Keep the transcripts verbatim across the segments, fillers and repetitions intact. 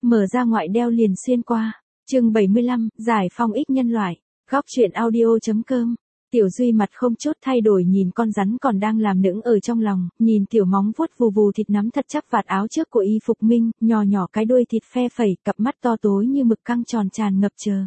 mở ra ngoại đeo liền xuyên qua. Chương bảy mươi lăm, giải phong ích nhân loại. Góc truyện audio.com. Tiểu Duy mặt không chút thay đổi nhìn con rắn còn đang làm nũng ở trong lòng, nhìn tiểu móng vuốt vù vù thịt nắm thật chắc vạt áo trước của y phục minh, nhỏ nhỏ cái đuôi thịt phe phẩy, cặp mắt to tối như mực căng tròn tràn ngập chờ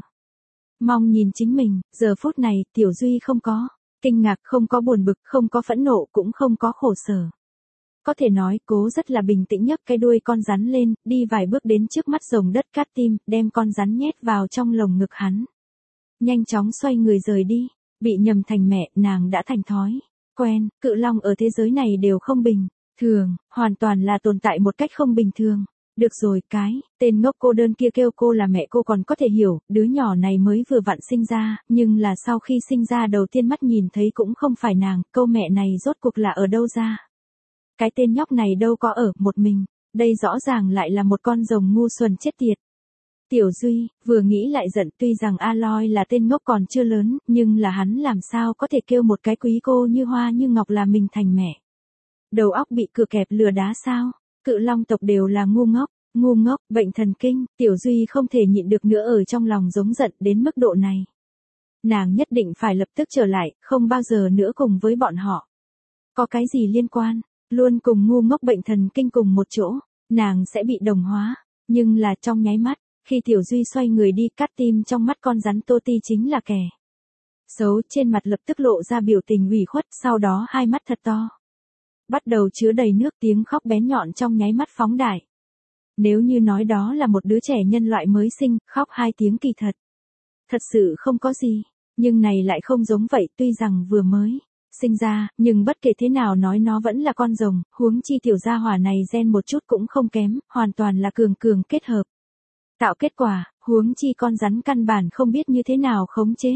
mong nhìn chính mình. Giờ phút này, Tiểu Duy không có kinh ngạc, không có buồn bực, không có phẫn nộ, cũng không có khổ sở. Có thể nói, cố rất là bình tĩnh nhấc cái đuôi con rắn lên, đi vài bước đến trước mắt rồng đất cát tim, đem con rắn nhét vào trong lồng ngực hắn. Nhanh chóng xoay người rời đi. Bị nhầm thành mẹ, nàng đã thành thói quen. Cự long ở thế giới này đều không bình thường, hoàn toàn là tồn tại một cách không bình thường. Được rồi, cái tên ngốc cô đơn kia kêu cô là mẹ cô còn có thể hiểu, đứa nhỏ này mới vừa vặn sinh ra, nhưng là sau khi sinh ra đầu tiên mắt nhìn thấy cũng không phải nàng, câu mẹ này rốt cuộc là ở đâu ra. Cái tên nhóc này đâu có ở một mình, đây rõ ràng lại là một con rồng ngu xuẩn chết tiệt. Tiểu Duy, vừa nghĩ lại giận, tuy rằng Aloy là tên ngốc còn chưa lớn, nhưng là hắn làm sao có thể kêu một cái quý cô như hoa như ngọc là mình thành mẹ. Đầu óc bị cửa kẹp lừa đá sao? Cự long tộc đều là ngu ngốc, ngu ngốc, bệnh thần kinh. Tiểu Duy không thể nhịn được nữa ở trong lòng giống giận đến mức độ này. Nàng nhất định phải lập tức trở lại, không bao giờ nữa cùng với bọn họ. Có cái gì liên quan, luôn cùng ngu ngốc bệnh thần kinh cùng một chỗ, nàng sẽ bị đồng hóa. Nhưng là trong nháy mắt, khi Tiểu Duy xoay người đi, cắt tim trong mắt con rắn Tô Ti chính là kẻ xấu, trên mặt lập tức lộ ra biểu tình ủy khuất, sau đó hai mắt thật to bắt đầu chứa đầy nước, tiếng khóc bén nhọn trong nháy mắt phóng đại. Nếu như nói đó là một đứa trẻ nhân loại mới sinh, khóc hai tiếng kỳ thật thật sự không có gì, nhưng này lại không giống vậy, tuy rằng vừa mới sinh ra, nhưng bất kể thế nào nói nó vẫn là con rồng, huống chi tiểu gia hỏa này gen một chút cũng không kém, hoàn toàn là cường cường kết hợp tạo kết quả, huống chi con rắn căn bản không biết như thế nào khống chế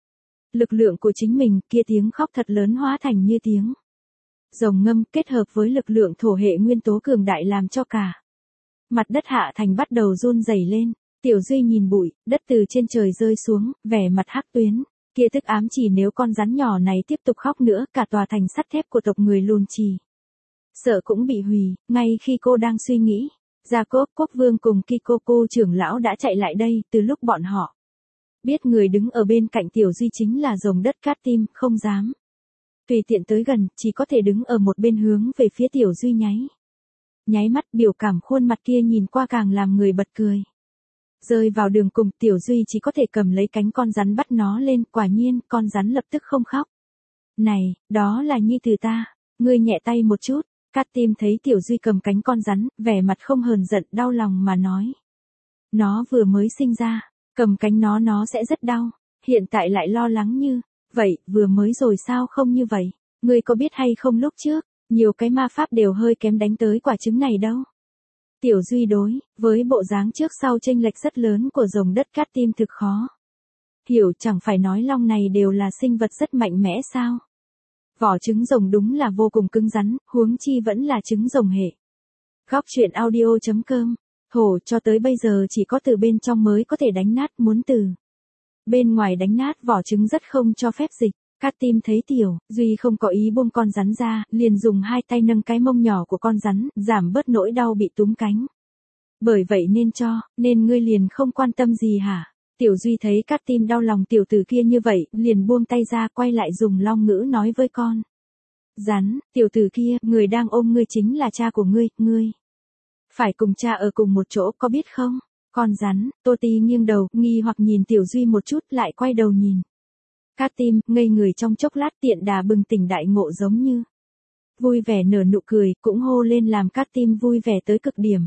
lực lượng của chính mình, kia tiếng khóc thật lớn hóa thành như tiếng rồng ngâm, kết hợp với lực lượng thổ hệ nguyên tố cường đại làm cho cả mặt đất hạ thành bắt đầu run rẩy lên. Tiểu Duy nhìn bụi đất từ trên trời rơi xuống, vẻ mặt hắc tuyến, kia tức ám chỉ nếu con rắn nhỏ này tiếp tục khóc nữa, cả tòa thành sắt thép của tộc người Lùn Trì sợ cũng bị hủy. Ngay khi cô đang suy nghĩ, Jacob quốc vương cùng Kikoku trưởng lão đã chạy lại đây. Từ lúc bọn họ biết người đứng ở bên cạnh Tiểu Duy chính là rồng đất cát tim, không dám tùy tiện tới gần, chỉ có thể đứng ở một bên hướng về phía Tiểu Duy nháy nháy mắt. Biểu cảm khuôn mặt kia nhìn qua càng làm người bật cười. Rơi vào đường cùng, Tiểu Duy chỉ có thể cầm lấy cánh con rắn bắt nó lên, quả nhiên con rắn lập tức không khóc. Này, đó là nhi tử ta, ngươi nhẹ tay một chút. Cát tim thấy Tiểu Duy cầm cánh con rắn, vẻ mặt không hờn giận, đau lòng mà nói. Nó vừa mới sinh ra, cầm cánh nó nó sẽ rất đau, hiện tại lại lo lắng như vậy, vừa mới rồi sao không như vậy, ngươi có biết hay không lúc trước, nhiều cái ma pháp đều hơi kém đánh tới quả trứng này đâu. Tiểu Duy đối với bộ dáng trước sau chênh lệch rất lớn của rồng đất cát tim thực khó hiểu, chẳng phải nói long này đều là sinh vật rất mạnh mẽ sao? Vỏ trứng rồng đúng là vô cùng cứng rắn, huống chi vẫn là trứng rồng hệ. Góc truyện audio.com. Thổ cho tới bây giờ chỉ có từ bên trong mới có thể đánh nát, muốn từ bên ngoài đánh nát vỏ trứng rất không cho phép dịch. Cát tim thấy Tiểu Duy không có ý buông con rắn ra, liền dùng hai tay nâng cái mông nhỏ của con rắn, giảm bớt nỗi đau bị túm cánh. Bởi vậy nên cho, nên ngươi liền không quan tâm gì hả? Tiểu Duy thấy Cát tim đau lòng tiểu tử kia như vậy, liền buông tay ra, quay lại dùng long ngữ nói với con rắn, tiểu tử kia, người đang ôm ngươi chính là cha của ngươi, ngươi phải cùng cha ở cùng một chỗ, có biết không? Con rắn, Tô Ti nghiêng đầu, nghi hoặc nhìn Tiểu Duy một chút, lại quay đầu nhìn Cát tim, ngây người trong chốc lát, tiện đà bừng tỉnh đại ngộ, giống như vui vẻ nở nụ cười, cũng hô lên làm Cát tim vui vẻ tới cực điểm.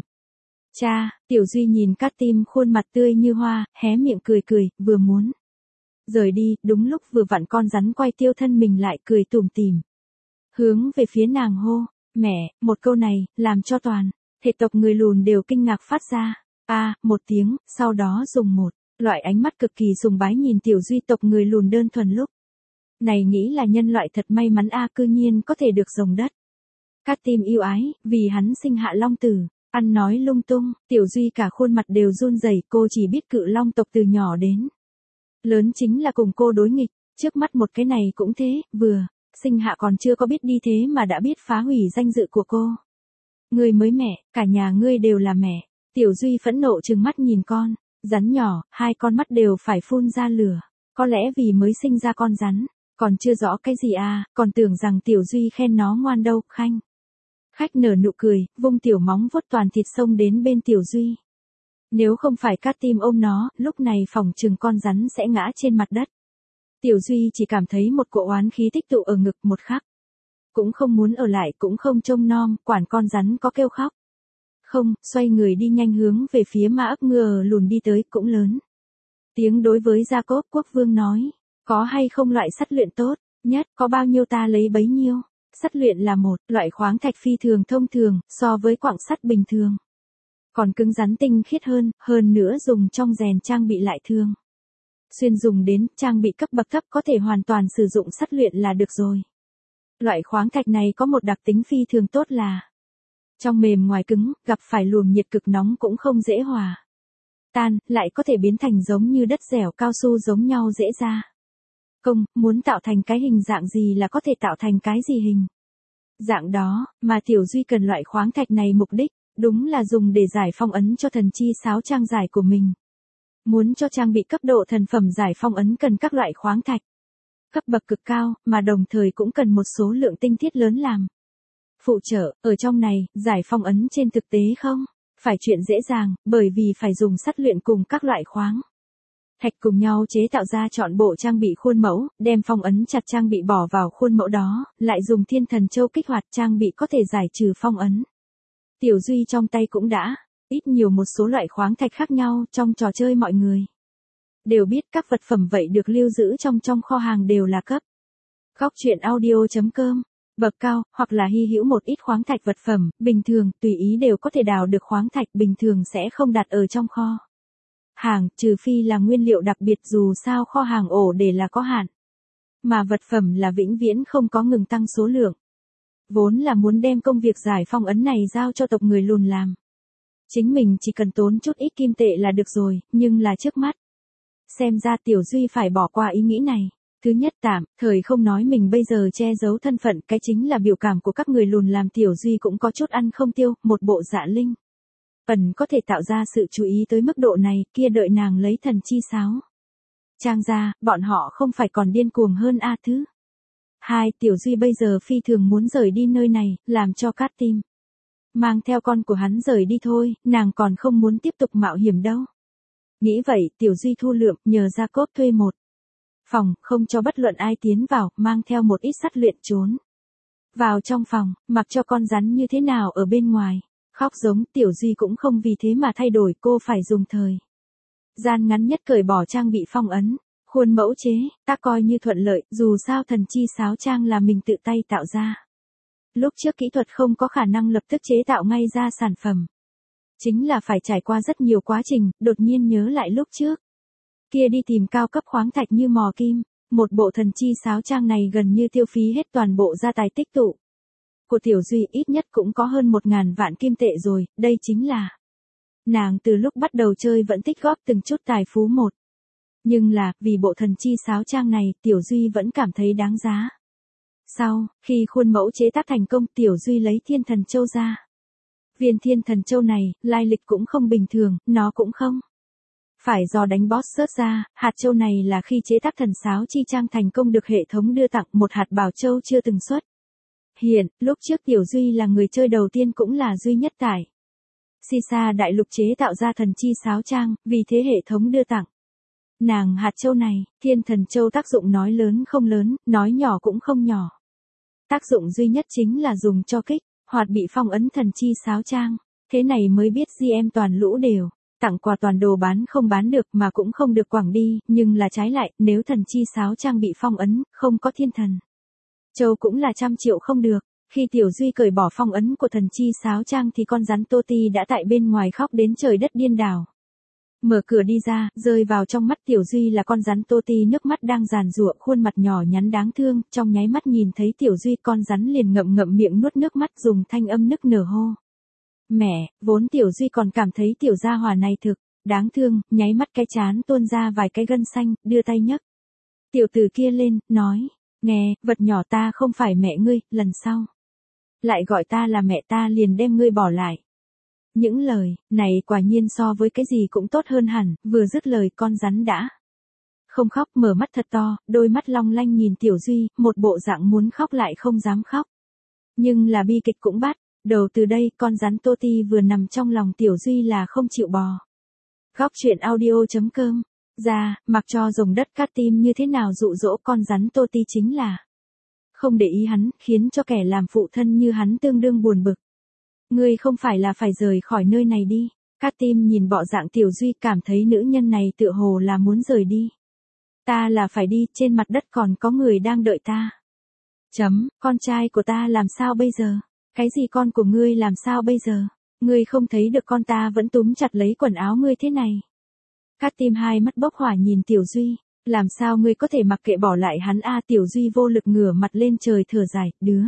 Cha, Tiểu Duy nhìn Cát tim khuôn mặt tươi như hoa, hé miệng cười cười, vừa muốn rời đi, đúng lúc vừa vặn con rắn quay tiêu thân mình lại, cười tủm tỉm hướng về phía nàng hô, mẹ. Một câu này, làm cho toàn thể tộc người Lùn đều kinh ngạc phát ra a à, một tiếng, sau đó dùng một loại ánh mắt cực kỳ sùng bái nhìn Tiểu Duy. Tộc người Lùn đơn thuần lúc này nghĩ là nhân loại thật may mắn a, cư nhiên có thể được rồng đất cát tim yêu ái, vì hắn sinh hạ long tử. Ăn nói lung tung, Tiểu Duy cả khuôn mặt đều run rẩy, cô chỉ biết cự long tộc từ nhỏ đến lớn chính là cùng cô đối nghịch, trước mắt một cái này cũng thế, vừa sinh hạ còn chưa có biết đi thế mà đã biết phá hủy danh dự của cô. Ngươi mới mẹ, cả nhà ngươi đều là mẹ. Tiểu Duy phẫn nộ trừng mắt nhìn con, rắn nhỏ, hai con mắt đều phải phun ra lửa. Có lẽ vì mới sinh ra con rắn, còn chưa rõ cái gì à, còn tưởng rằng Tiểu Duy khen nó ngoan đâu, khanh. Khách nở nụ cười, vung tiểu móng vuốt toàn thịt xông đến bên Tiểu Duy. Nếu không phải Cát Tim ôm nó, lúc này phòng chừng con rắn sẽ ngã trên mặt đất. Tiểu Duy chỉ cảm thấy một cỗ oán khí tích tụ ở ngực một khắc. Cũng không muốn ở lại, cũng không trông nom, quản con rắn có kêu khóc. Không, xoay người đi nhanh hướng về phía ma ấp ngựa lùn đi tới, cũng lớn. Tiếng đối với Jacob Quốc Vương nói, có hay không loại sắt luyện tốt, nhất, có bao nhiêu ta lấy bấy nhiêu. Sắt luyện là một loại khoáng thạch phi thường thông thường, so với quặng sắt bình thường. Còn cứng rắn tinh khiết hơn, hơn nữa dùng trong rèn trang bị lại thường. Xuyên dùng đến trang bị cấp bậc thấp có thể hoàn toàn sử dụng sắt luyện là được rồi. Loại khoáng thạch này có một đặc tính phi thường tốt là trong mềm ngoài cứng, gặp phải luồng nhiệt cực nóng cũng không dễ hòa tan, lại có thể biến thành giống như đất dẻo cao su giống nhau dễ ra. Công, muốn tạo thành cái hình dạng gì là có thể tạo thành cái gì hình dạng đó, mà Tiểu Duy cần loại khoáng thạch này mục đích, đúng là dùng để giải phong ấn cho thần chi sáo trang giải của mình. Muốn cho trang bị cấp độ thần phẩm giải phong ấn cần các loại khoáng thạch cấp bậc cực cao, mà đồng thời cũng cần một số lượng tinh thiết lớn làm phụ trợ. Ở trong này, giải phong ấn trên thực tế không phải chuyện dễ dàng, bởi vì phải dùng sắt luyện cùng các loại khoáng thạch cùng nhau chế tạo ra trọn bộ trang bị khuôn mẫu, đem phong ấn chặt trang bị bỏ vào khuôn mẫu đó, lại dùng thiên thần châu kích hoạt trang bị có thể giải trừ phong ấn. Tiểu Duy trong tay cũng đã ít nhiều một số loại khoáng thạch khác nhau, trong trò chơi mọi người đều biết các vật phẩm vậy được lưu giữ trong trong kho hàng đều là cấp. Góc truyện audio chấm com, bậc cao, hoặc là hy hữu một ít khoáng thạch vật phẩm, bình thường, tùy ý đều có thể đào được khoáng thạch bình thường sẽ không đặt ở trong kho hàng, trừ phi là nguyên liệu đặc biệt, dù sao kho hàng ổ để là có hạn. Mà vật phẩm là vĩnh viễn không có ngừng tăng số lượng. Vốn là muốn đem công việc giải phong ấn này giao cho tộc người lùn làm. Chính mình chỉ cần tốn chút ít kim tệ là được rồi, nhưng là trước mắt. Xem ra Tiểu Duy phải bỏ qua ý nghĩ này. Thứ nhất, tạm thời không nói mình bây giờ che giấu thân phận, cái chính là biểu cảm của các người lùn làm Tiểu Duy cũng có chút ăn không tiêu, một bộ dạ linh ẩn có thể tạo ra sự chú ý tới mức độ này, kia đợi nàng lấy thần chi sáo trang ra, bọn họ không phải còn điên cuồng hơn a. Thứ hai, Tiểu Duy bây giờ phi thường muốn rời đi nơi này, làm cho Cát Tim mang theo con của hắn rời đi thôi, nàng còn không muốn tiếp tục mạo hiểm đâu. Nghĩ vậy, Tiểu Duy thu lượm, nhờ Jacob thuê một phòng, không cho bất luận ai tiến vào, mang theo một ít sắt luyện trốn vào trong phòng, mặc cho con rắn như thế nào ở bên ngoài khóc giống. Tiểu Duy cũng không vì thế mà thay đổi, cô phải dùng thời gian ngắn nhất cởi bỏ trang bị phong ấn, khuôn mẫu chế, ta coi như thuận lợi, dù sao thần chi sáo trang là mình tự tay tạo ra. Lúc trước kỹ thuật không có khả năng lập tức chế tạo ngay ra sản phẩm. Chính là phải trải qua rất nhiều quá trình, đột nhiên nhớ lại lúc trước. Kia đi tìm cao cấp khoáng thạch như mò kim, một bộ thần chi sáo trang này gần như tiêu phí hết toàn bộ gia tài tích tụ của Tiểu Duy, ít nhất cũng có hơn một ngàn vạn kim tệ rồi, đây chính là nàng từ lúc bắt đầu chơi vẫn tích góp từng chút tài phú một. Nhưng là, vì bộ thần chi sáo trang này, Tiểu Duy vẫn cảm thấy đáng giá. Sau, khi khuôn mẫu chế tác thành công, Tiểu Duy lấy thiên thần châu ra. Viên thiên thần châu này, lai lịch cũng không bình thường, nó cũng không phải do đánh boss rớt ra, hạt châu này là khi chế tác thần sáo chi trang thành công được hệ thống đưa tặng, một hạt bảo châu chưa từng xuất hiện. Lúc trước Tiểu Duy là người chơi đầu tiên cũng là duy nhất tại Sisa đại lục chế tạo ra thần chi sáo trang, vì thế hệ thống đưa tặng nàng hạt châu này. Thiên thần châu tác dụng nói lớn không lớn, nói nhỏ cũng không nhỏ. Tác dụng duy nhất chính là dùng cho kích hoạt bị phong ấn thần chi sáo trang. Thế này mới biết giê em toàn lũ đều tặng quà toàn đồ bán không bán được mà cũng không được quảng đi, nhưng là trái lại, nếu thần chi sáo trang bị phong ấn, không có thiên thần châu cũng là trăm triệu không được. Khi Tiểu Duy cởi bỏ phong ấn của thần chi sáo trang thì con rắn Tô Ti đã tại bên ngoài khóc đến trời đất điên đảo. Mở cửa đi ra, rơi vào trong mắt Tiểu Duy là con rắn Tô Ti, nước mắt đang giàn giụa, khuôn mặt nhỏ nhắn đáng thương, trong nháy mắt nhìn thấy Tiểu Duy, con rắn liền ngậm ngậm miệng nuốt nước mắt, dùng thanh âm nức nở hô. Mẹ, vốn Tiểu Duy còn cảm thấy tiểu gia hỏa này thực đáng thương, nháy mắt cái chán tuôn ra vài cái gân xanh, đưa tay nhấc tiểu tử kia lên, nói, nghe, vật nhỏ, ta không phải mẹ ngươi, lần sau lại gọi ta là mẹ ta liền đem ngươi bỏ lại. Những lời này quả nhiên so với cái gì cũng tốt hơn hẳn, vừa dứt lời con rắn đã không khóc, mở mắt thật to, đôi mắt long lanh nhìn Tiểu Duy, một bộ dạng muốn khóc lại không dám khóc. Nhưng là bi kịch cũng bắt đầu từ đây, con rắn Tô Ti vừa nằm trong lòng Tiểu Duy là không chịu bò. Góc truyện audio chấm com ra, mặc cho rồng đất cát tim như thế nào dụ dỗ con rắn Tô Ti chính là không để ý hắn, khiến cho kẻ làm phụ thân như hắn tương đương buồn bực. Ngươi không phải là phải rời khỏi nơi này đi. Cát tim nhìn bộ dạng Tiểu Duy cảm thấy nữ nhân này tựa hồ là muốn rời đi. Ta là phải đi, trên mặt đất còn có người đang đợi ta. Chấm, con trai của ta làm sao bây giờ? Cái gì con của ngươi làm sao bây giờ? Ngươi không thấy được con ta vẫn túm chặt lấy quần áo ngươi thế này. Cát tim hai mắt bốc hỏa nhìn Tiểu Duy. Làm sao ngươi có thể mặc kệ bỏ lại hắn a? Tiểu Duy vô lực ngửa mặt lên trời thở dài, đứa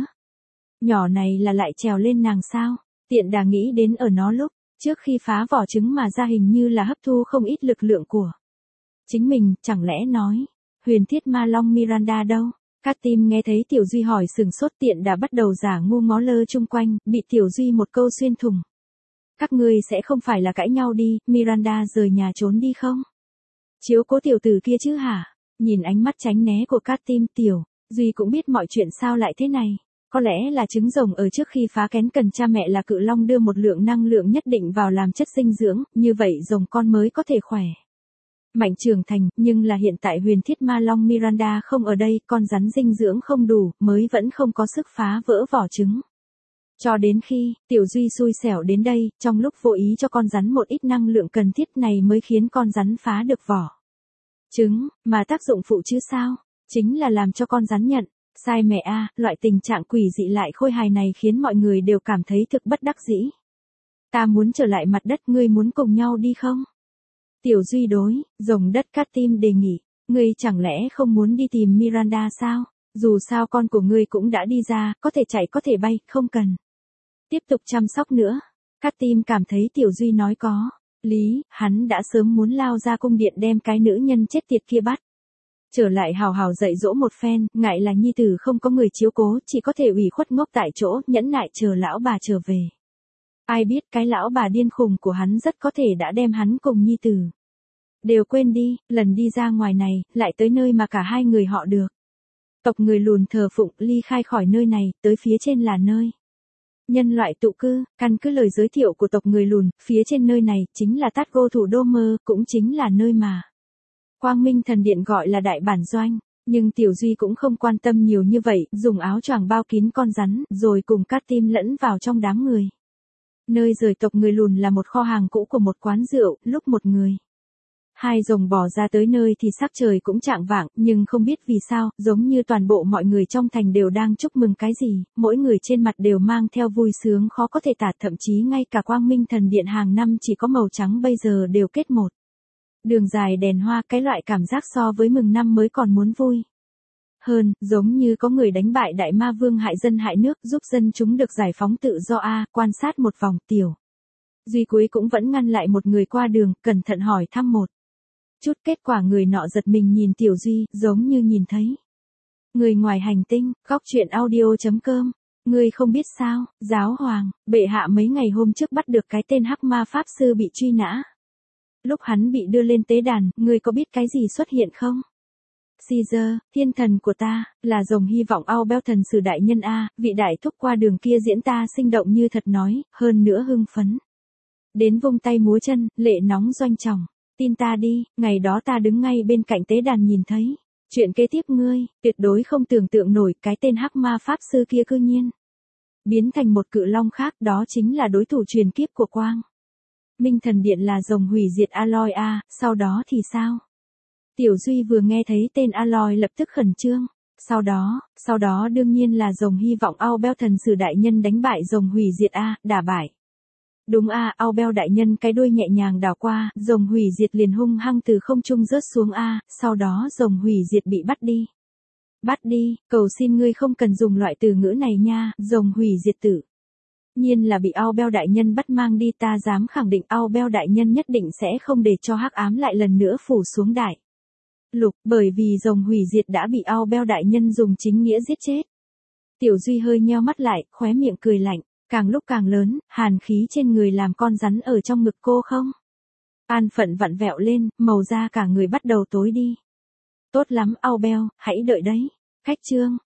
nhỏ này là lại trèo lên nàng sao? Tiện đà nghĩ đến ở nó lúc trước khi phá vỏ trứng mà ra hình như là hấp thu không ít lực lượng của chính mình, chẳng lẽ nói, huyền thiết ma long Miranda đâu? Cát tim nghe thấy Tiểu Duy hỏi sừng sốt, tiện đã bắt đầu giả ngu ngó lơ chung quanh, bị Tiểu Duy một câu xuyên thủng. Các ngươi sẽ không phải là cãi nhau đi, Miranda rời nhà trốn đi không? Chiếu cố tiểu tử kia chứ hả? Nhìn ánh mắt tránh né của Cát tim, Tiểu Duy cũng biết mọi chuyện sao lại thế này. Có lẽ là trứng rồng ở trước khi phá kén cần cha mẹ là cự long đưa một lượng năng lượng nhất định vào làm chất dinh dưỡng, như vậy rồng con mới có thể khỏe mạnh trưởng thành, nhưng là hiện tại huyền thiết ma long Miranda không ở đây, con rắn dinh dưỡng không đủ, mới vẫn không có sức phá vỡ vỏ trứng. Cho đến khi, Tiểu Duy xui xẻo đến đây, trong lúc vô ý cho con rắn một ít năng lượng cần thiết này mới khiến con rắn phá được vỏ trứng, mà tác dụng phụ chứ sao? Chính là làm cho con rắn nhận. Sai mẹ a, loại tình trạng quỷ dị lại khôi hài này khiến mọi người đều cảm thấy thực bất đắc dĩ. Ta muốn trở lại mặt đất, ngươi muốn cùng nhau đi không? Tiểu Duy đối, rồng đất cát tim đề nghị, ngươi chẳng lẽ không muốn đi tìm Miranda sao? Dù sao con của ngươi cũng đã đi ra, có thể chạy có thể bay, không cần tiếp tục chăm sóc nữa. Cát tim cảm thấy Tiểu Duy nói có lý, hắn đã sớm muốn lao ra cung điện đem cái nữ nhân chết tiệt kia bắt trở lại hào hào dạy dỗ một phen, ngại là nhi tử không có người chiếu cố, chỉ có thể ủy khuất ngốc tại chỗ, nhẫn nại chờ lão bà trở về. Ai biết cái lão bà điên khùng của hắn rất có thể đã đem hắn cùng nhi tử đều quên đi, lần đi ra ngoài này, lại tới nơi mà cả hai người họ được tộc người lùn thờ phụng, ly khai khỏi nơi này, tới phía trên là nơi nhân loại tụ cư. Căn cứ lời giới thiệu của tộc người lùn, phía trên nơi này chính là Tát Gô thủ đô mơ, cũng chính là nơi mà Quang Minh Thần Điện gọi là đại bản doanh. Nhưng Tiểu Duy cũng không quan tâm nhiều như vậy, dùng áo choàng bao kín con rắn, rồi cùng Cát tim lẫn vào trong đám người. Nơi rời tộc người lùn là một kho hàng cũ của một quán rượu, lúc một người hai rồng bò ra tới nơi thì sắc trời cũng chạng vạng, nhưng không biết vì sao, giống như toàn bộ mọi người trong thành đều đang chúc mừng cái gì, mỗi người trên mặt đều mang theo vui sướng khó có thể tả, thậm chí ngay cả Quang Minh Thần Điện hàng năm chỉ có màu trắng bây giờ đều kết một đường dài đèn hoa, cái loại cảm giác so với mừng năm mới còn muốn vui hơn, giống như có người đánh bại đại ma vương hại dân hại nước, giúp dân chúng được giải phóng tự do a. Quan sát một vòng, Tiểu Duy cuối cũng vẫn ngăn lại một người qua đường, cẩn thận hỏi thăm một chút, kết quả người nọ giật mình nhìn Tiểu Duy, giống như nhìn thấy người ngoài hành tinh. Góc truyện audio chấm com Ngươi không biết sao, giáo hoàng, bệ hạ mấy ngày hôm trước bắt được cái tên hắc ma pháp sư bị truy nã. Lúc hắn bị đưa lên tế đàn, ngươi có biết cái gì xuất hiện không? Caesar, thiên thần của ta, là rồng hy vọng Albel thần sử đại nhân a, vị đại thúc qua đường kia diễn ta sinh động như thật nói, hơn nữa hưng phấn đến vung tay múa chân, lệ nóng doanh trọng. Tin ta đi, ngày đó ta đứng ngay bên cạnh tế đàn nhìn thấy. Chuyện kế tiếp ngươi, tuyệt đối không tưởng tượng nổi, cái tên hắc ma pháp sư kia cư nhiên biến thành một cự long khác, đó chính là đối thủ truyền kiếp của Quang Minh Thần Điện, là rồng hủy diệt Aloy a. Sau đó thì sao? Tiểu Duy vừa nghe thấy tên Aloy lập tức khẩn trương. Sau đó, sau đó đương nhiên là rồng hy vọng Albel thần sử đại nhân đánh bại rồng hủy diệt a, đả bại. Đúng a, à, Albel đại nhân cái đuôi nhẹ nhàng đảo qua, rồng hủy diệt liền hung hăng từ không trung rớt xuống a, à, sau đó rồng hủy diệt bị bắt đi. Bắt đi, cầu xin ngươi không cần dùng loại từ ngữ này nha, rồng hủy diệt tử nhiên là bị Albel đại nhân bắt mang đi, ta dám khẳng định Albel đại nhân nhất định sẽ không để cho hắc ám lại lần nữa phủ xuống đại lục, bởi vì rồng hủy diệt đã bị Albel đại nhân dùng chính nghĩa giết chết. Tiểu Duy hơi nheo mắt lại, khóe miệng cười lạnh. Càng lúc càng lớn, hàn khí trên người làm con rắn ở trong ngực cô không. An phận vặn vẹo lên, màu da cả người bắt đầu tối đi. Tốt lắm Ao Bell, hãy đợi đấy. Khách trương.